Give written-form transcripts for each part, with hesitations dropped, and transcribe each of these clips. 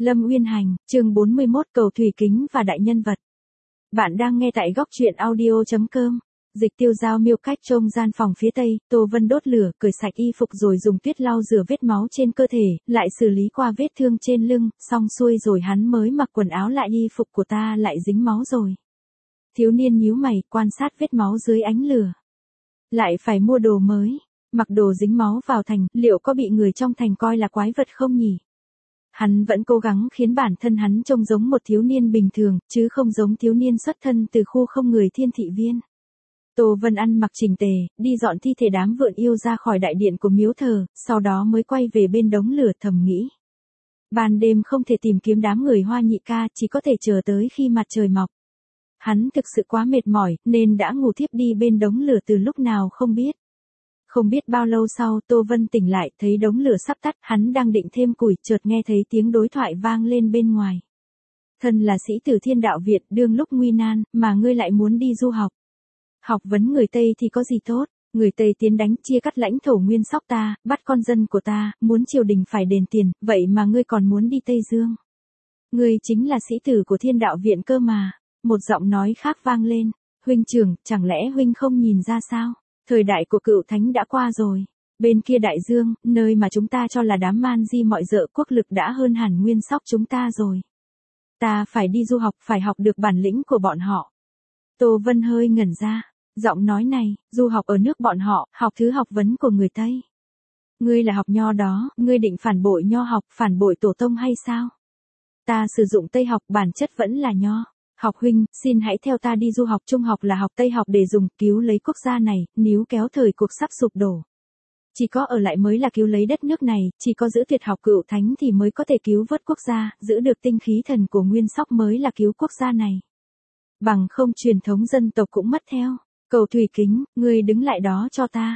Lâm Uyên Hành, chương 41 cầu thủy kính và đại nhân vật. Bạn đang nghe tại góc truyện audio.com. Dịch Tiêu Giao miêu cách trông gian phòng phía tây, Tô Vân đốt lửa, cởi sạch y phục rồi dùng tuyết lau rửa vết máu trên cơ thể, lại xử lý qua vết thương trên lưng, xong xuôi rồi hắn mới mặc quần áo lại. Y phục của ta lại dính máu rồi. Thiếu niên nhíu mày, quan sát vết máu dưới ánh lửa. Lại phải mua đồ mới, mặc đồ dính máu vào thành, liệu có bị người trong thành coi là quái vật không nhỉ? Hắn vẫn cố gắng khiến bản thân hắn trông giống một thiếu niên bình thường, chứ không giống thiếu niên xuất thân từ khu không người Thiên Thị Viên. Tô Vân ăn mặc chỉnh tề, đi dọn thi thể đám vượn yêu ra khỏi đại điện của miếu thờ, sau đó mới quay về bên đống lửa, thầm nghĩ. Ban đêm không thể tìm kiếm đám người Hoa Nhị Ca, chỉ có thể chờ tới khi mặt trời mọc. Hắn thực sự quá mệt mỏi, nên đã ngủ thiếp đi bên đống lửa từ lúc nào không biết. Không biết bao lâu sau, Tô Vân tỉnh lại, thấy đống lửa sắp tắt, hắn đang định thêm củi, chợt nghe thấy tiếng đối thoại vang lên bên ngoài. Thân là sĩ tử Thiên Đạo Viện, đương lúc nguy nan, mà ngươi lại muốn đi du học. Học vấn người Tây thì có gì tốt, người Tây tiến đánh chia cắt lãnh thổ Nguyên Sóc ta, bắt con dân của ta, muốn triều đình phải đền tiền, vậy mà ngươi còn muốn đi Tây Dương. Ngươi chính là sĩ tử của Thiên Đạo Viện cơ mà. Một giọng nói khác vang lên, huynh trưởng, chẳng lẽ huynh không nhìn ra sao? Thời đại của Cựu Thánh đã qua rồi. Bên kia đại dương, nơi mà chúng ta cho là đám man di mọi dợ quốc lực đã hơn hẳn Nguyên Sóc chúng ta rồi. Ta phải đi du học, phải học được bản lĩnh của bọn họ. Tô Vân hơi ngẩn ra, giọng nói này, du học ở nước bọn họ, học thứ học vấn của người Tây. Ngươi là học nho đó, ngươi định phản bội nho học, phản bội tổ tông hay sao? Ta sử dụng Tây học, bản chất vẫn là nho. Học huynh, xin hãy theo ta đi du học. Trung học là học Tây học để dùng cứu lấy quốc gia này, níu kéo thời cuộc sắp sụp đổ. Chỉ có ở lại mới là cứu lấy đất nước này, chỉ có giữ tuyệt học Cựu Thánh thì mới có thể cứu vớt quốc gia, giữ được tinh khí thần của Nguyên Sóc mới là cứu quốc gia này. Bằng không truyền thống dân tộc cũng mất theo. Cầu thủy kính, ngươi đứng lại đó cho ta.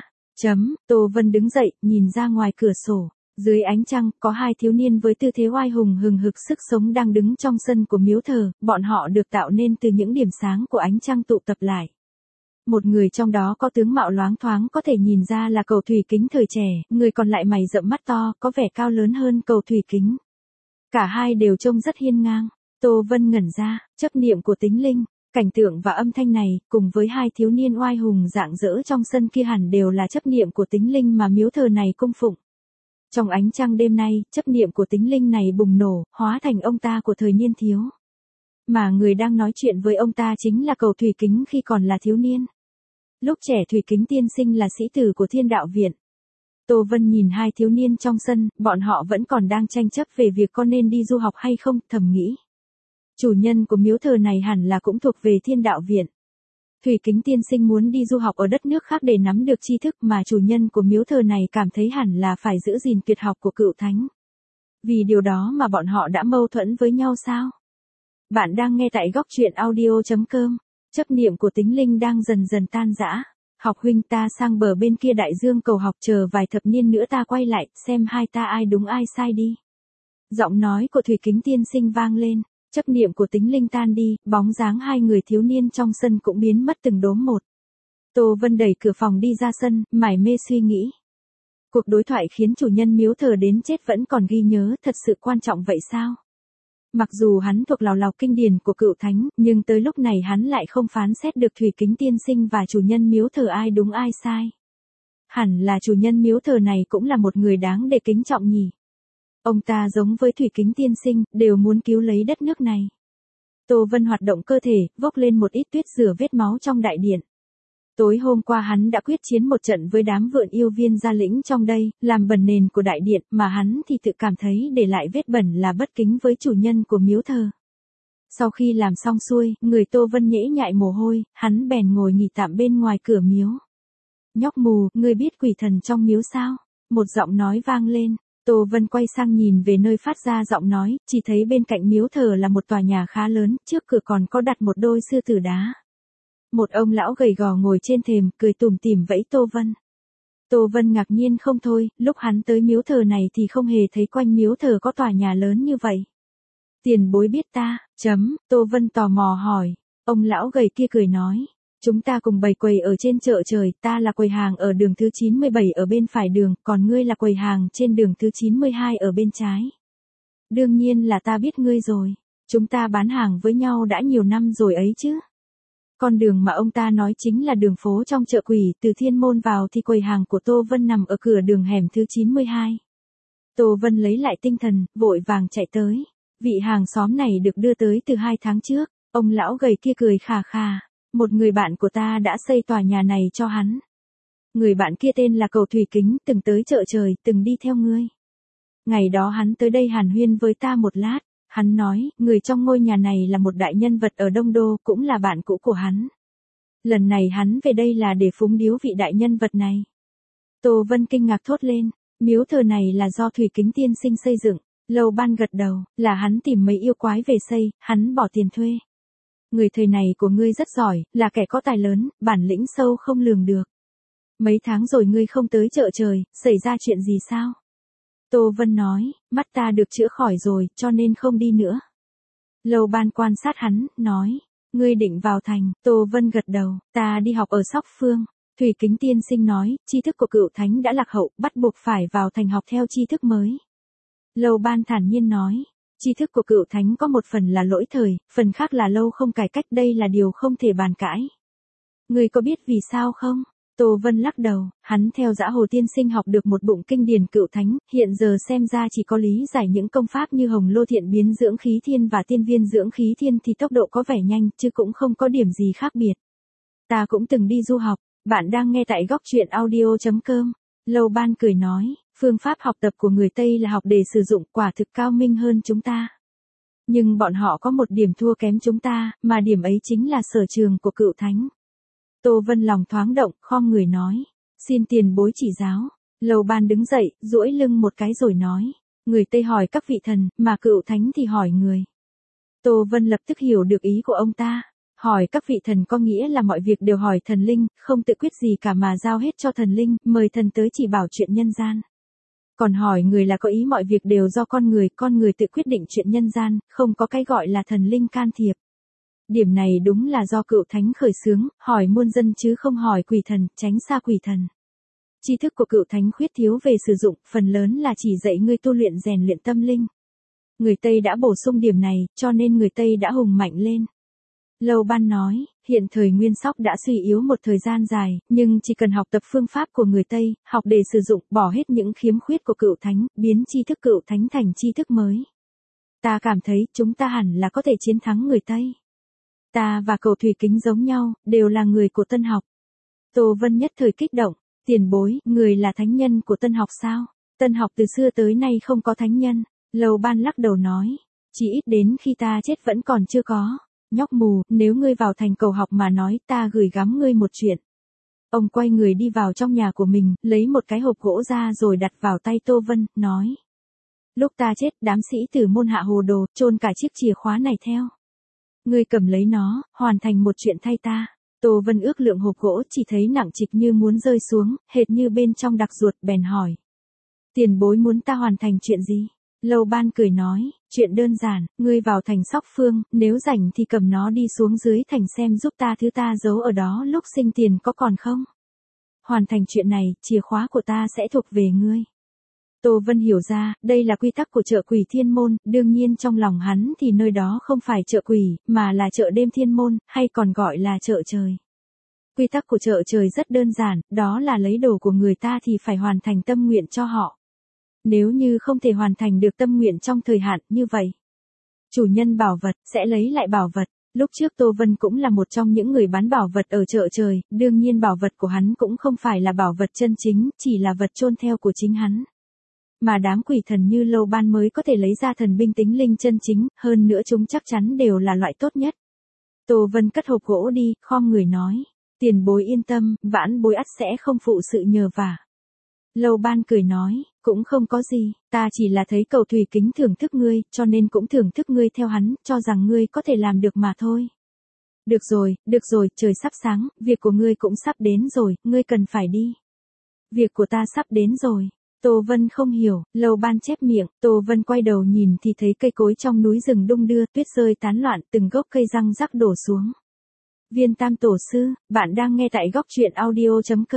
Tô Vân đứng dậy, nhìn ra ngoài cửa sổ. Dưới ánh trăng, có hai thiếu niên với tư thế oai hùng hừng hực sức sống đang đứng trong sân của miếu thờ, bọn họ được tạo nên từ những điểm sáng của ánh trăng tụ tập lại. Một người trong đó có tướng mạo loáng thoáng có thể nhìn ra là cầu thủy kính thời trẻ, người còn lại mày rậm mắt to, có vẻ cao lớn hơn cầu thủy kính. Cả hai đều trông rất hiên ngang. Tô Vân ngẩn ra, chấp niệm của tính linh, cảnh tượng và âm thanh này, cùng với hai thiếu niên oai hùng rạng rỡ trong sân kia hẳn đều là chấp niệm của tính linh mà miếu thờ này cung phụng. Trong ánh trăng đêm nay, chấp niệm của tính linh này bùng nổ, hóa thành ông ta của thời niên thiếu. Mà người đang nói chuyện với ông ta chính là cầu thủy kính khi còn là thiếu niên. Lúc trẻ Thủy Kính tiên sinh là sĩ tử của Thiên Đạo Viện. Tô Vân nhìn hai thiếu niên trong sân, bọn họ vẫn còn đang tranh chấp về việc có nên đi du học hay không, thầm nghĩ. Chủ nhân của miếu thờ này hẳn là cũng thuộc về Thiên Đạo Viện. Thủy Kính tiên sinh muốn đi du học ở đất nước khác để nắm được tri thức mà chủ nhân của miếu thờ này cảm thấy hẳn là phải giữ gìn tuyệt học của Cựu Thánh. Vì điều đó mà bọn họ đã mâu thuẫn với nhau sao? Bạn đang nghe tại góc truyện audio.com. Chấp niệm của tính linh đang dần dần tan rã. Học huynh, ta sang bờ bên kia đại dương cầu học, chờ vài thập niên nữa ta quay lại, xem hai ta ai đúng ai sai đi. Giọng nói của Thủy Kính tiên sinh vang lên. Chấp niệm của tính linh tan đi, bóng dáng hai người thiếu niên trong sân cũng biến mất từng đốm một. Tô Vân đẩy cửa phòng đi ra sân, mải mê suy nghĩ. Cuộc đối thoại khiến chủ nhân miếu thờ đến chết vẫn còn ghi nhớ, thật sự quan trọng vậy sao? Mặc dù hắn thuộc lào lào kinh điển của Cựu Thánh, nhưng tới lúc này hắn lại không phán xét được Thủy Kính tiên sinh và chủ nhân miếu thờ ai đúng ai sai. Hẳn là chủ nhân miếu thờ này cũng là một người đáng để kính trọng nhỉ. Ông ta giống với Thủy Kính tiên sinh, đều muốn cứu lấy đất nước này. Tô Vân hoạt động cơ thể, vốc lên một ít tuyết rửa vết máu trong đại điện. Tối hôm qua hắn đã quyết chiến một trận với đám vượn yêu Viên Gia Lĩnh trong đây, làm bẩn nền của đại điện, mà hắn thì tự cảm thấy để lại vết bẩn là bất kính với chủ nhân của miếu thờ. Sau khi làm xong xuôi, người Tô Vân nhễ nhại mồ hôi, hắn bèn ngồi nghỉ tạm bên ngoài cửa miếu. Nhóc mù, ngươi biết quỷ thần trong miếu sao? Một giọng nói vang lên. Tô Vân quay sang nhìn về nơi phát ra giọng nói, chỉ thấy bên cạnh miếu thờ là một tòa nhà khá lớn, trước cửa còn có đặt một đôi sư tử đá. Một ông lão gầy gò ngồi trên thềm, cười tủm tỉm vẫy Tô Vân. Tô Vân ngạc nhiên không thôi, lúc hắn tới miếu thờ này thì không hề thấy quanh miếu thờ có tòa nhà lớn như vậy. Tiền bối biết ta, Tô Vân tò mò hỏi. Ông lão gầy kia cười nói. Chúng ta cùng bày quầy ở trên chợ trời, ta là quầy hàng ở đường thứ 97 ở bên phải đường, còn ngươi là quầy hàng trên đường thứ 92 ở bên trái. Đương nhiên là ta biết ngươi rồi. Chúng ta bán hàng với nhau đã nhiều năm rồi ấy chứ. Con đường mà ông ta nói chính là đường phố trong chợ Quỷ, từ Thiên Môn vào thì quầy hàng của Tô Vân nằm ở cửa đường hẻm thứ 92. Tô Vân lấy lại tinh thần, vội vàng chạy tới. Vị hàng xóm này được đưa tới từ 2 tháng trước, ông lão gầy kia cười khà khà. Một người bạn của ta đã xây tòa nhà này cho hắn. Người bạn kia tên là Cầu Thủy Kính, từng tới chợ trời, từng đi theo ngươi. Ngày đó hắn tới đây hàn huyên với ta một lát. Hắn nói, người trong ngôi nhà này là một đại nhân vật ở Đông Đô, cũng là bạn cũ của hắn. Lần này hắn về đây là để phúng điếu vị đại nhân vật này. Tô Vân kinh ngạc thốt lên, miếu thờ này là do Thủy Kính tiên sinh xây dựng. Lâu Ban gật đầu, là hắn tìm mấy yêu quái về xây, hắn bỏ tiền thuê. Người thầy này của ngươi rất giỏi, là kẻ có tài lớn, bản lĩnh sâu không lường được. Mấy tháng rồi ngươi không tới chợ trời, xảy ra chuyện gì sao? Tô Vân nói, mắt ta được chữa khỏi rồi, cho nên không đi nữa. Lâu Ban quan sát hắn, nói, ngươi định vào thành. Tô Vân gật đầu, ta đi học ở Sóc Phương. Thủy Kính tiên sinh nói, tri thức của cựu thánh đã lạc hậu, bắt buộc phải vào thành học theo tri thức mới. Lâu Ban thản nhiên nói, tri thức của cựu thánh có một phần là lỗi thời, phần khác là lâu không cải cách, đây là điều không thể bàn cãi. Ngươi có biết vì sao không? Tô Vân lắc đầu, hắn theo Dã Hồ tiên sinh học được một bụng kinh điển cựu thánh, hiện giờ xem ra chỉ có lý giải những công pháp như Hồng Lô Thiện Biến Dưỡng Khí Thiên và Tiên Viên Dưỡng Khí Thiên thì tốc độ có vẻ nhanh, chứ cũng không có điểm gì khác biệt. Ta cũng từng đi du học, bạn đang nghe tại góc truyện audio.com. Lâu Ban cười nói, phương pháp học tập của người Tây là học để sử dụng, quả thực cao minh hơn chúng ta. Nhưng bọn họ có một điểm thua kém chúng ta, mà điểm ấy chính là sở trường của cựu thánh. Tô Vân lòng thoáng động, khom người nói, xin tiền bối chỉ giáo. Lâu Ban đứng dậy, duỗi lưng một cái rồi nói, người Tây hỏi các vị thần, mà cựu thánh thì hỏi người. Tô Vân lập tức hiểu được ý của ông ta. Hỏi các vị thần có nghĩa là mọi việc đều hỏi thần linh, không tự quyết gì cả mà giao hết cho thần linh, mời thần tới chỉ bảo chuyện nhân gian. Còn hỏi người là có ý mọi việc đều do con người tự quyết định chuyện nhân gian, không có cái gọi là thần linh can thiệp. Điểm này đúng là do cựu thánh khởi xướng, hỏi muôn dân chứ không hỏi quỷ thần, tránh xa quỷ thần. Tri thức của cựu thánh khuyết thiếu về sử dụng, phần lớn là chỉ dạy ngươi tu luyện rèn luyện tâm linh. Người Tây đã bổ sung điểm này, cho nên người Tây đã hùng mạnh lên. Lâu Ban nói, hiện thời Nguyên Sóc đã suy yếu một thời gian dài, nhưng chỉ cần học tập phương pháp của người Tây, học để sử dụng, bỏ hết những khiếm khuyết của cựu thánh, biến tri thức cựu thánh thành tri thức mới. Ta cảm thấy chúng ta hẳn là có thể chiến thắng người Tây. Ta và Cầu Thủy Kính giống nhau, đều là người của Tân học. Tô Vân nhất thời kích động, tiền bối, người là thánh nhân của Tân học sao? Tân học từ xưa tới nay không có thánh nhân. Lâu Ban lắc đầu nói, chỉ ít đến khi ta chết vẫn còn chưa có. Nhóc mù, nếu ngươi vào thành cầu học mà nói, ta gửi gắm ngươi một chuyện. Ông quay người đi vào trong nhà của mình, lấy một cái hộp gỗ ra rồi đặt vào tay Tô Vân, nói. Lúc ta chết, đám sĩ tử môn hạ hồ đồ, chôn cả chiếc chìa khóa này theo. Ngươi cầm lấy nó, hoàn thành một chuyện thay ta. Tô Vân ước lượng hộp gỗ, chỉ thấy nặng trịch như muốn rơi xuống, hệt như bên trong đặc ruột, bèn hỏi. Tiền bối muốn ta hoàn thành chuyện gì? Lâu Ban cười nói, chuyện đơn giản, ngươi vào thành Sóc Phương, nếu rảnh thì cầm nó đi xuống dưới thành xem giúp ta thứ ta giấu ở đó lúc sinh tiền có còn không? Hoàn thành chuyện này, chìa khóa của ta sẽ thuộc về ngươi. Tô Vân hiểu ra, đây là quy tắc của chợ Quỷ Thiên Môn, đương nhiên trong lòng hắn thì nơi đó không phải chợ quỷ, mà là chợ đêm Thiên Môn, hay còn gọi là chợ trời. Quy tắc của chợ trời rất đơn giản, đó là lấy đồ của người ta thì phải hoàn thành tâm nguyện cho họ. Nếu như không thể hoàn thành được tâm nguyện trong thời hạn như vậy, chủ nhân bảo vật sẽ lấy lại bảo vật. Lúc trước Tô Vân cũng là một trong những người bán bảo vật ở chợ trời, đương nhiên bảo vật của hắn cũng không phải là bảo vật chân chính, chỉ là vật chôn theo của chính hắn. Mà đám quỷ thần như Lâu Ban mới có thể lấy ra thần binh tính linh chân chính, hơn nữa chúng chắc chắn đều là loại tốt nhất. Tô Vân cất hộp gỗ đi, khom người nói, tiền bối yên tâm, vãn bối ắt sẽ không phụ sự nhờ vả. Lâu Ban cười nói, cũng không có gì, ta chỉ là thấy Cầu Thủy Kính thưởng thức ngươi, cho nên cũng thưởng thức ngươi theo hắn, cho rằng ngươi có thể làm được mà thôi. Được rồi, trời sắp sáng, việc của ngươi cũng sắp đến rồi, ngươi cần phải đi. Việc của ta sắp đến rồi. Tô Vân không hiểu, Lâu Ban chép miệng, Tô Vân quay đầu nhìn thì thấy cây cối trong núi rừng đung đưa, tuyết rơi tán loạn, từng gốc cây răng rắc đổ xuống. Viên Tam Tổ Sư, bạn đang nghe tại góc truyện audio.com.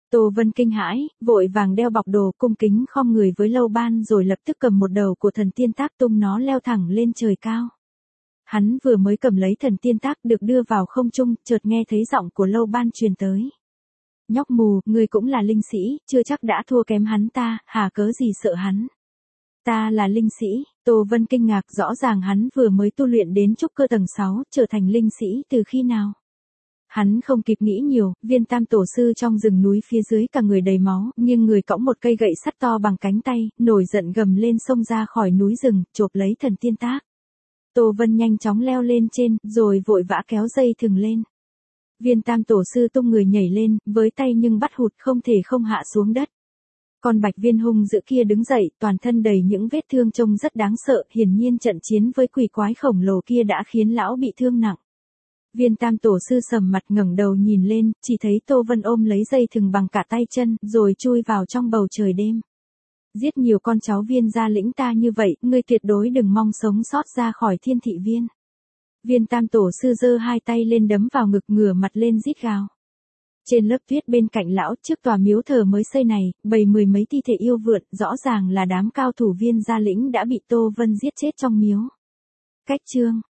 Tô Vân kinh hãi, vội vàng đeo bọc đồ cung kính khom người với Lâu Ban rồi lập tức cầm một đầu của thần tiên tác tung nó leo thẳng lên trời cao. Hắn vừa mới cầm lấy thần tiên tác được đưa vào không trung, chợt nghe thấy giọng của Lâu Ban truyền tới. Nhóc mù, ngươi cũng là linh sĩ, chưa chắc đã thua kém hắn ta, hà cớ gì sợ hắn. Ta là linh sĩ, Tô Vân kinh ngạc, rõ ràng hắn vừa mới tu luyện đến trúc cơ tầng 6, trở thành linh sĩ từ khi nào. Hắn không kịp nghĩ nhiều, Viên Tam tổ sư trong rừng núi phía dưới cả người đầy máu, nhưng người cõng một cây gậy sắt to bằng cánh tay, nổi giận gầm lên xông ra khỏi núi rừng, chộp lấy thần tiên tác. Tô Vân nhanh chóng leo lên trên, rồi vội vã kéo dây thừng lên. Viên Tam tổ sư tung người nhảy lên, với tay nhưng bắt hụt không thể không hạ xuống đất. Con bạch viên hung dữ kia đứng dậy, toàn thân đầy những vết thương trông rất đáng sợ, hiển nhiên trận chiến với quỷ quái khổng lồ kia đã khiến lão bị thương nặng. Viên Tam tổ sư sầm mặt ngẩng đầu nhìn lên, chỉ thấy Tô Vân ôm lấy dây thừng bằng cả tay chân, rồi chui vào trong bầu trời đêm. Giết nhiều con cháu Viên gia lĩnh ta như vậy, ngươi tuyệt đối đừng mong sống sót ra khỏi Thiên Thị Viên. Viên Tam tổ sư giơ hai tay lên đấm vào ngực, ngửa mặt lên rít gào. Trên lớp tuyết bên cạnh lão, trước tòa miếu thờ mới xây này, bày mười mấy thi thể yêu vượn, rõ ràng là đám cao thủ Viên gia lĩnh đã bị Tô Vân giết chết trong miếu. Cách chương